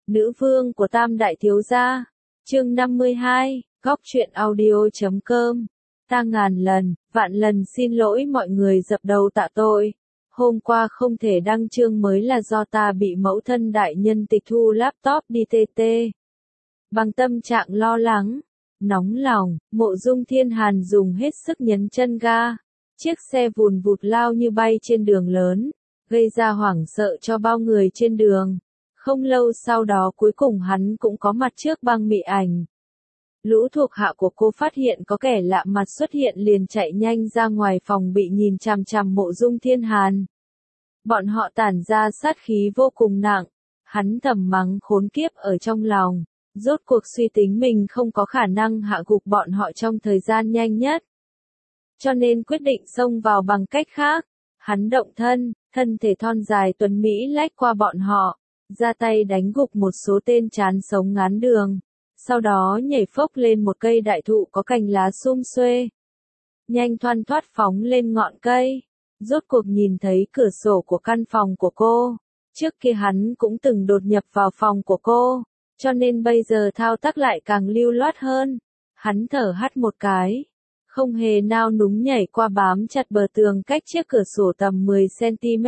Nữ vương của Tam Đại Thiếu Gia. Chương 52, Góc truyện audio.com. Ta ngàn lần, vạn lần xin lỗi mọi người dập đầu tạ tội. Hôm qua không thể đăng chương mới là do ta bị mẫu thân đại nhân tịch thu laptop đi TT. Bằng tâm trạng lo lắng, nóng lòng, Mộ Dung Thiên Hàn dùng hết sức nhấn chân ga. Chiếc xe vùn vụt lao như bay trên đường lớn, gây ra hoảng sợ cho bao người trên đường. Không lâu sau đó cuối cùng hắn cũng có mặt trước băng mị ảnh. Lũ thuộc hạ của cô phát hiện có kẻ lạ mặt xuất hiện liền chạy nhanh ra ngoài phòng bị nhìn chằm chằm Mộ Dung Thiên Hàn. Bọn họ tản ra sát khí vô cùng nặng, hắn thầm mắng khốn kiếp ở trong lòng, rốt cuộc suy tính mình không có khả năng hạ gục bọn họ trong thời gian nhanh nhất. Cho nên quyết định xông vào bằng cách khác, hắn động thân thể thon dài tuấn Mỹ lách qua bọn họ, ra tay đánh gục một số tên chán sống ngán đường, sau đó nhảy phốc lên một cây đại thụ có cành lá sum xuê. Nhanh thoăn thoắt phóng lên ngọn cây, rốt cuộc nhìn thấy cửa sổ của căn phòng của cô. Trước kia hắn cũng từng đột nhập vào phòng của cô, cho nên bây giờ thao tác lại càng lưu loát hơn. Hắn thở hắt một cái, không hề nao núng nhảy qua bám chặt bờ tường cách chiếc cửa sổ tầm 10 cm.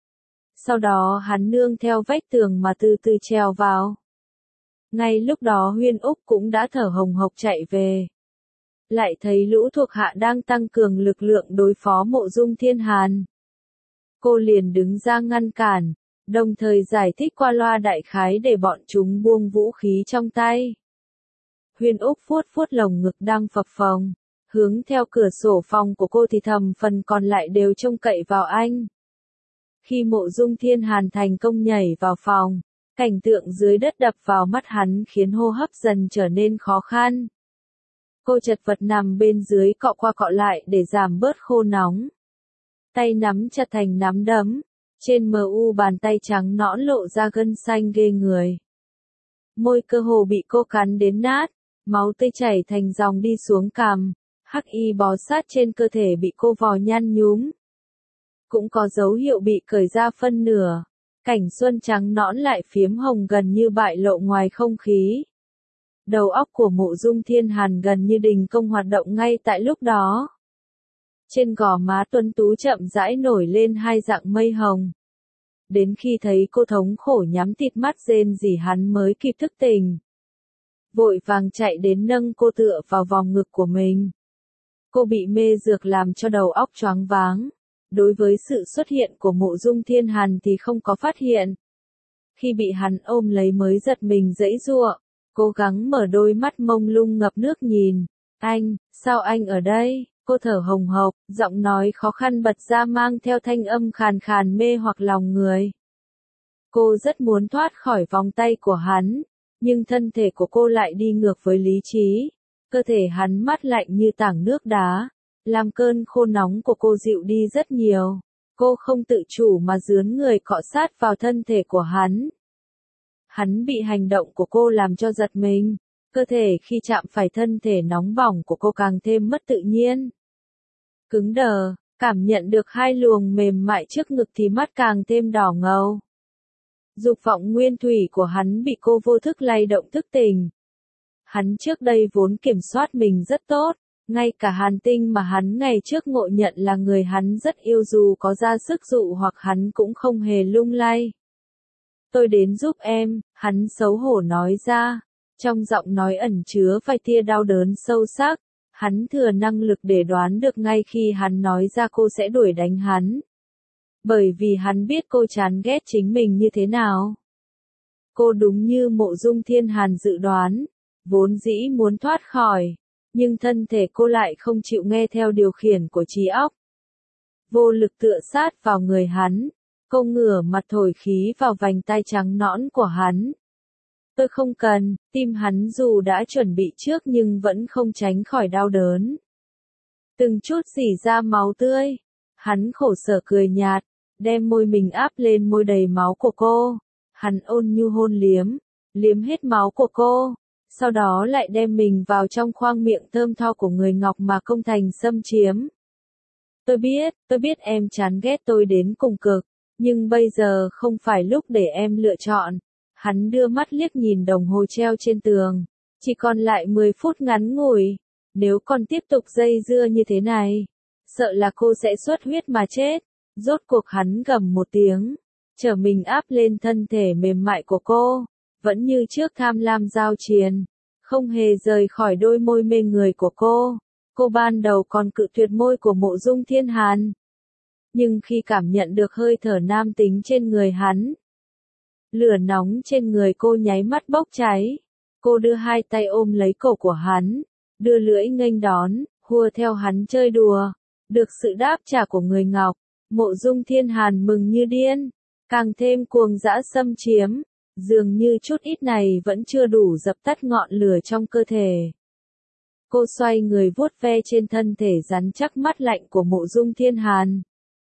Sau đó hắn nương theo vách tường mà từ từ trèo vào. Ngay lúc đó Huyên Úc cũng đã thở hồng hộc chạy về. Lại thấy lũ thuộc hạ đang tăng cường lực lượng đối phó Mộ Dung Thiên Hàn. Cô liền đứng ra ngăn cản, đồng thời giải thích qua loa đại khái để bọn chúng buông vũ khí trong tay. Huyên Úc vuốt vuốt lồng ngực đang phập phồng, hướng theo cửa sổ phòng của cô thì thầm phần còn lại đều trông cậy vào anh. Khi Mộ Dung Thiên Hàn thành công nhảy vào phòng, cảnh tượng dưới đất đập vào mắt hắn khiến hô hấp dần trở nên khó khăn. Cô chật vật nằm bên dưới cọ qua cọ lại để giảm bớt khô nóng. Tay nắm chặt thành nắm đấm, trên mu bàn tay trắng nõn lộ ra gân xanh ghê người. Môi cơ hồ bị cô cắn đến nát, máu tươi chảy thành dòng đi xuống cằm, hắc y bó sát trên cơ thể bị cô vò nhăn nhúm. Cũng có dấu hiệu bị cởi ra phân nửa, cảnh xuân trắng nõn lại phiếm hồng gần như bại lộ ngoài không khí. Đầu óc của Mộ Dung Thiên Hàn gần như đình công hoạt động ngay tại lúc đó. Trên gò má tuấn tú chậm rãi nổi lên hai dạng mây hồng. Đến khi thấy cô thống khổ nhắm tịt mắt rên rỉ hắn mới kịp thức tỉnh. Vội vàng chạy đến nâng cô tựa vào vòng ngực của mình. Cô bị mê dược làm cho đầu óc choáng váng. Đối với sự xuất hiện của Mộ Dung Thiên Hàn thì không có phát hiện. Khi bị hắn ôm lấy mới giật mình giãy giụa, cố gắng mở đôi mắt mông lung ngập nước nhìn. Anh, sao anh ở đây? Cô thở hồng hộc, giọng nói khó khăn bật ra mang theo thanh âm khàn khàn mê hoặc lòng người. Cô rất muốn thoát khỏi vòng tay của hắn, nhưng thân thể của cô lại đi ngược với lý trí. Cơ thể hắn mát lạnh như tảng nước đá, làm cơn khô nóng của cô dịu đi rất nhiều. Cô không tự chủ mà dướn người cọ sát vào thân thể của hắn. Hắn bị hành động của cô làm cho giật mình, cơ thể khi chạm phải thân thể nóng bỏng của cô càng thêm mất tự nhiên. Cứng đờ, cảm nhận được hai luồng mềm mại trước ngực thì mắt càng thêm đỏ ngầu. Dục vọng nguyên thủy của hắn bị cô vô thức lay động thức tỉnh. Hắn trước đây vốn kiểm soát mình rất tốt, ngay cả Hàn Tinh mà hắn ngày trước ngộ nhận là người hắn rất yêu dù có ra sức dụ hoặc hắn cũng không hề lung lay. Tôi đến giúp em, hắn xấu hổ nói ra, trong giọng nói ẩn chứa vài tia đau đớn sâu sắc. Hắn thừa năng lực để đoán được ngay khi hắn nói ra cô sẽ đuổi đánh hắn. Bởi vì hắn biết cô chán ghét chính mình như thế nào. Cô đúng như Mộ Dung Thiên Hàn dự đoán, vốn dĩ muốn thoát khỏi, nhưng thân thể cô lại không chịu nghe theo điều khiển của trí óc. Vô lực tựa sát vào người hắn, cô ngửa mặt thổi khí vào vành tai trắng nõn của hắn. Tôi không cần, tim hắn dù đã chuẩn bị trước nhưng vẫn không tránh khỏi đau đớn. Từng chút rỉ ra máu tươi, hắn khổ sở cười nhạt, đem môi mình áp lên môi đầy máu của cô. Hắn ôn nhu hôn liếm hết máu của cô, sau đó lại đem mình vào trong khoang miệng thơm tho của người ngọc mà công thành xâm chiếm. Tôi biết em chán ghét tôi đến cùng cực, nhưng bây giờ không phải lúc để em lựa chọn. Hắn đưa mắt liếc nhìn đồng hồ treo trên tường. Chỉ còn lại 10 phút ngắn ngủi. Nếu còn tiếp tục dây dưa như thế này, sợ là cô sẽ xuất huyết mà chết. Rốt cuộc hắn gầm một tiếng, trở mình áp lên thân thể mềm mại của cô, vẫn như trước tham lam giao triền, không hề rời khỏi đôi môi mê người của cô. Cô ban đầu còn cự tuyệt môi của Mộ Dung Thiên Hàn, nhưng khi cảm nhận được hơi thở nam tính trên người hắn, lửa nóng trên người cô nháy mắt bốc cháy. Cô đưa hai tay ôm lấy cổ của hắn, đưa lưỡi nghênh đón, hùa theo hắn chơi đùa. Được sự đáp trả của người Ngọc, Mộ Dung Thiên Hàn mừng như điên, càng thêm cuồng dã xâm chiếm, dường như chút ít này vẫn chưa đủ dập tắt ngọn lửa trong cơ thể. Cô xoay người vuốt ve trên thân thể rắn chắc mát lạnh của Mộ Dung Thiên Hàn.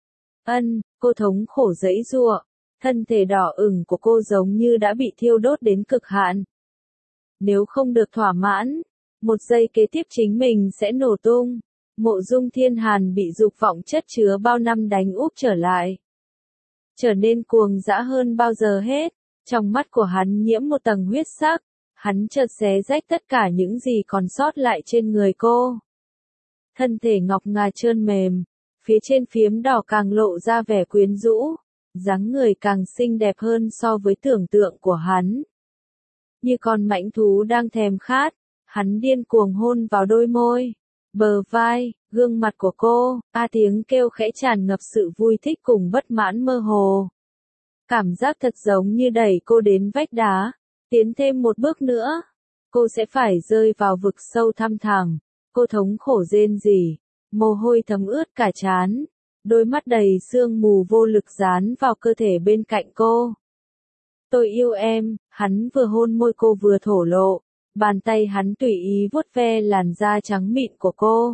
Cô thống khổ giãy giụa, thân thể đỏ ửng của cô giống như đã bị thiêu đốt đến cực hạn. Nếu không được thỏa mãn, một giây kế tiếp chính mình sẽ nổ tung. Mộ Dung Thiên Hàn bị dục vọng chất chứa bao năm đánh úp trở lại, trở nên cuồng dã hơn bao giờ hết. Trong mắt của hắn nhiễm một tầng huyết sắc, hắn chợt xé rách tất cả những gì còn sót lại trên người cô. Thân thể ngọc ngà trơn mềm, phía trên phiếm đỏ càng lộ ra vẻ quyến rũ, dáng người càng xinh đẹp hơn so với tưởng tượng của hắn. Như con mãnh thú đang thèm khát, hắn điên cuồng hôn vào đôi môi, bờ vai, gương mặt của cô. Tiếng kêu khẽ tràn ngập sự vui thích cùng bất mãn mơ hồ. Cảm giác thật giống như đẩy cô đến vách đá, tiến thêm một bước nữa, cô sẽ phải rơi vào vực sâu thăm thẳm. Cô thống khổ rên rỉ, mồ hôi thấm ướt cả trán, đôi mắt đầy sương mù vô lực dán vào cơ thể bên cạnh cô. Tôi yêu em, hắn vừa hôn môi cô vừa thổ lộ, bàn tay hắn tùy ý vuốt ve làn da trắng mịn của cô.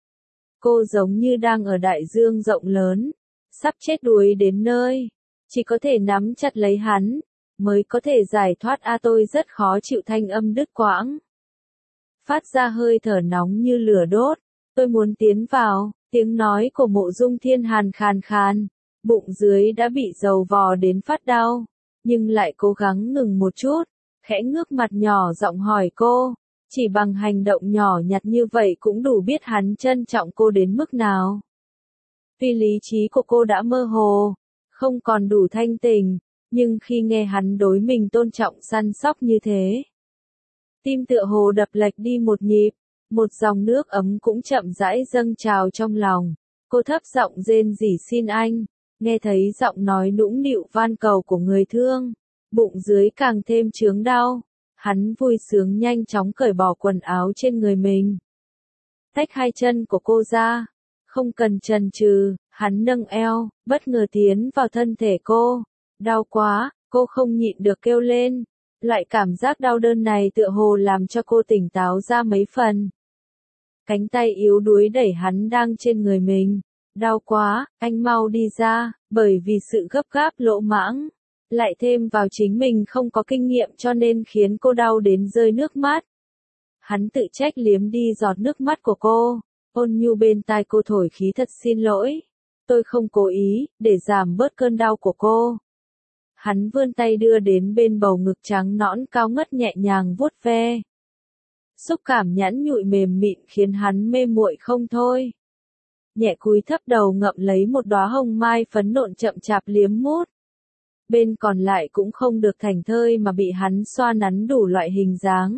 Cô giống như đang ở đại dương rộng lớn, sắp chết đuối đến nơi, chỉ có thể nắm chặt lấy hắn, mới có thể giải thoát. Tôi rất khó chịu, thanh âm đứt quãng, phát ra hơi thở nóng như lửa đốt. Tôi muốn tiến vào, tiếng nói của Mộ Dung Thiên Hàn khàn khàn, bụng dưới đã bị dầu vò đến phát đau, nhưng lại cố gắng ngừng một chút, khẽ ngước mặt nhỏ giọng hỏi cô. Chỉ bằng hành động nhỏ nhặt như vậy cũng đủ biết hắn trân trọng cô đến mức nào. Tuy lý trí của cô đã mơ hồ, không còn đủ thanh tỉnh, nhưng khi nghe hắn đối mình tôn trọng săn sóc như thế, tim tựa hồ đập lệch đi một nhịp, một dòng nước ấm cũng chậm rãi dâng trào trong lòng. Cô thấp giọng rên rỉ xin anh, nghe thấy giọng nói nũng nịu van cầu của người thương, bụng dưới càng thêm chướng đau. Hắn vui sướng nhanh chóng cởi bỏ quần áo trên người mình, tách hai chân của cô ra, không cần chần chừ, hắn nâng eo, bất ngờ tiến vào thân thể cô. Đau quá, cô không nhịn được kêu lên. Loại cảm giác đau đớn này tựa hồ làm cho cô tỉnh táo ra mấy phần. Cánh tay yếu đuối đẩy hắn đang trên người mình. Đau quá, anh mau đi ra, bởi vì sự gấp gáp lỗ mãng, lại thêm vào chính mình không có kinh nghiệm cho nên khiến cô đau đến rơi nước mắt. Hắn tự trách liếm đi giọt nước mắt của cô, ôn nhu bên tai cô thổi khí thật xin lỗi. Tôi không cố ý, để giảm bớt cơn đau của cô. Hắn vươn tay đưa đến bên bầu ngực trắng nõn cao ngất nhẹ nhàng vuốt ve. Xúc cảm nhẵn nhụi mềm mịn khiến hắn mê muội không thôi. Nhẹ cúi thấp đầu ngậm lấy một đóa hồng mai phấn nộn chậm chạp liếm mút. Bên còn lại cũng không được thảnh thơi mà bị hắn xoa nắn đủ loại hình dáng.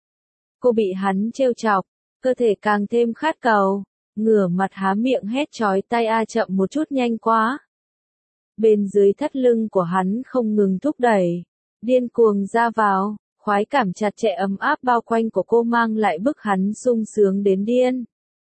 Cô bị hắn trêu chọc, cơ thể càng thêm khát cầu, ngửa mặt há miệng hét chói tai chậm một chút nhanh quá. Bên dưới thắt lưng của hắn không ngừng thúc đẩy, điên cuồng ra vào, khoái cảm chặt chẽ ấm áp bao quanh của cô mang lại bức hắn sung sướng đến điên.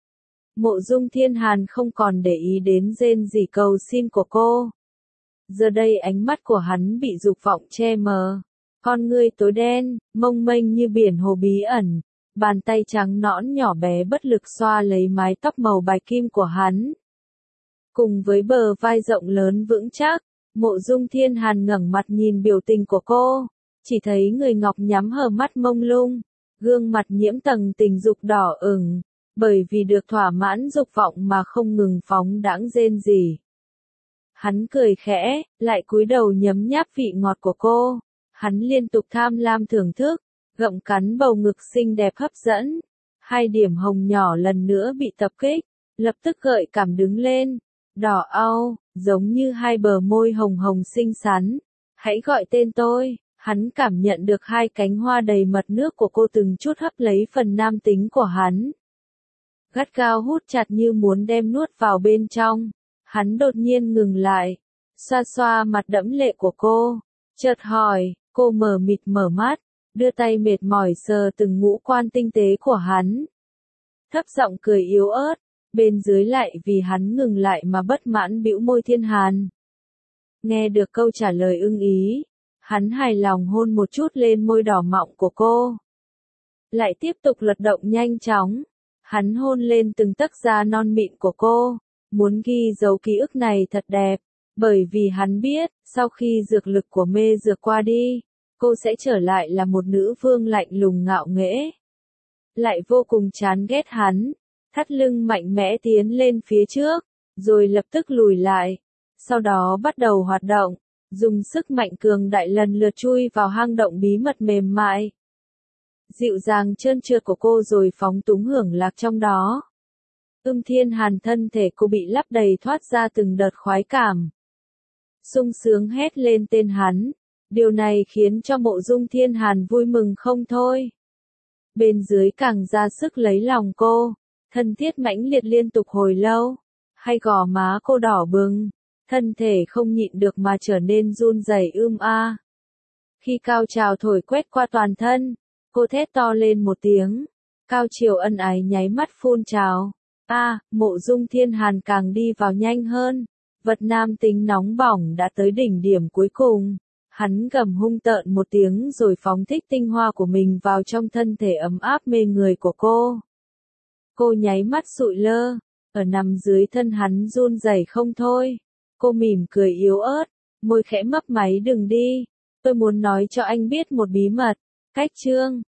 Mộ Dung Thiên Hàn không còn để ý đến rên rỉ cầu xin của cô. Giờ đây ánh mắt của hắn bị dục vọng che mờ, con ngươi tối đen, mông mênh như biển hồ bí ẩn, bàn tay trắng nõn nhỏ bé bất lực xoa lấy mái tóc màu bạch kim của hắn. Cùng với bờ vai rộng lớn vững chắc, Mộ Dung Thiên Hàn ngẩng mặt nhìn biểu tình của cô, chỉ thấy người ngọc nhắm hờ mắt mông lung, gương mặt nhiễm tầng tình dục đỏ ửng, bởi vì được thỏa mãn dục vọng mà không ngừng phóng đãng rên rỉ. Hắn cười khẽ, lại cúi đầu nhấm nháp vị ngọt của cô. Hắn liên tục tham lam thưởng thức, gặm cắn bầu ngực xinh đẹp hấp dẫn. Hai điểm hồng nhỏ lần nữa bị tập kích, lập tức gợi cảm đứng lên, đỏ au, giống như hai bờ môi hồng hồng xinh xắn. Hãy gọi tên tôi. Hắn cảm nhận được hai cánh hoa đầy mật nước của cô từng chút hấp lấy phần nam tính của hắn. Gắt gao hút chặt như muốn đem nuốt vào bên trong. Hắn đột nhiên ngừng lại, xoa xoa mặt đẫm lệ của cô, chợt hỏi, cô mờ mịt mở mắt, đưa tay mệt mỏi sờ từng ngũ quan tinh tế của hắn. Thấp giọng cười yếu ớt, bên dưới lại vì hắn ngừng lại mà bất mãn bĩu môi Thiên Hàn. Nghe được câu trả lời ưng ý, hắn hài lòng hôn một chút lên môi đỏ mọng của cô. Lại tiếp tục lật động nhanh chóng, hắn hôn lên từng tấc da non mịn của cô, muốn ghi dấu ký ức này thật đẹp, bởi vì hắn biết, sau khi dược lực của mê dược qua đi, cô sẽ trở lại là một nữ vương lạnh lùng ngạo nghễ. Lại vô cùng chán ghét hắn, thắt lưng mạnh mẽ tiến lên phía trước, rồi lập tức lùi lại, sau đó bắt đầu hoạt động, dùng sức mạnh cường đại lần lượt chui vào hang động bí mật mềm mại. Dịu dàng trơn trượt của cô rồi phóng túng hưởng lạc trong đó. Thiên Hàn thân thể cô bị lấp đầy thoát ra từng đợt khoái cảm. Sung sướng hét lên tên hắn, điều này khiến cho Mộ Dung Thiên Hàn vui mừng không thôi. Bên dưới càng ra sức lấy lòng cô, thân thiết mãnh liệt liên tục hồi lâu, hay gò má cô đỏ bừng, thân thể không nhịn được mà trở nên run rẩy a. Khi cao trào thổi quét qua toàn thân, cô thét to lên một tiếng, cao chiều ân ái nháy mắt phun trào. Mộ Dung Thiên Hàn càng đi vào nhanh hơn, vật nam tính nóng bỏng đã tới đỉnh điểm cuối cùng. Hắn gầm hung tợn một tiếng rồi phóng thích tinh hoa của mình vào trong thân thể ấm áp mê người của cô. Cô nháy mắt sụi lơ, ở nằm dưới thân hắn run rẩy không thôi. Cô mỉm cười yếu ớt, môi khẽ mấp máy đừng đi, tôi muốn nói cho anh biết một bí mật. Cách chương